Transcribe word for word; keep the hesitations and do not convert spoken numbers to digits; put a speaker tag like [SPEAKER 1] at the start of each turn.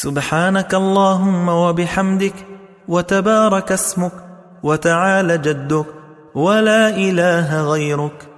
[SPEAKER 1] سبحانك اللهم وبحمدك، وتبارك اسمك، وتعالى جدك، ولا إله غيرك.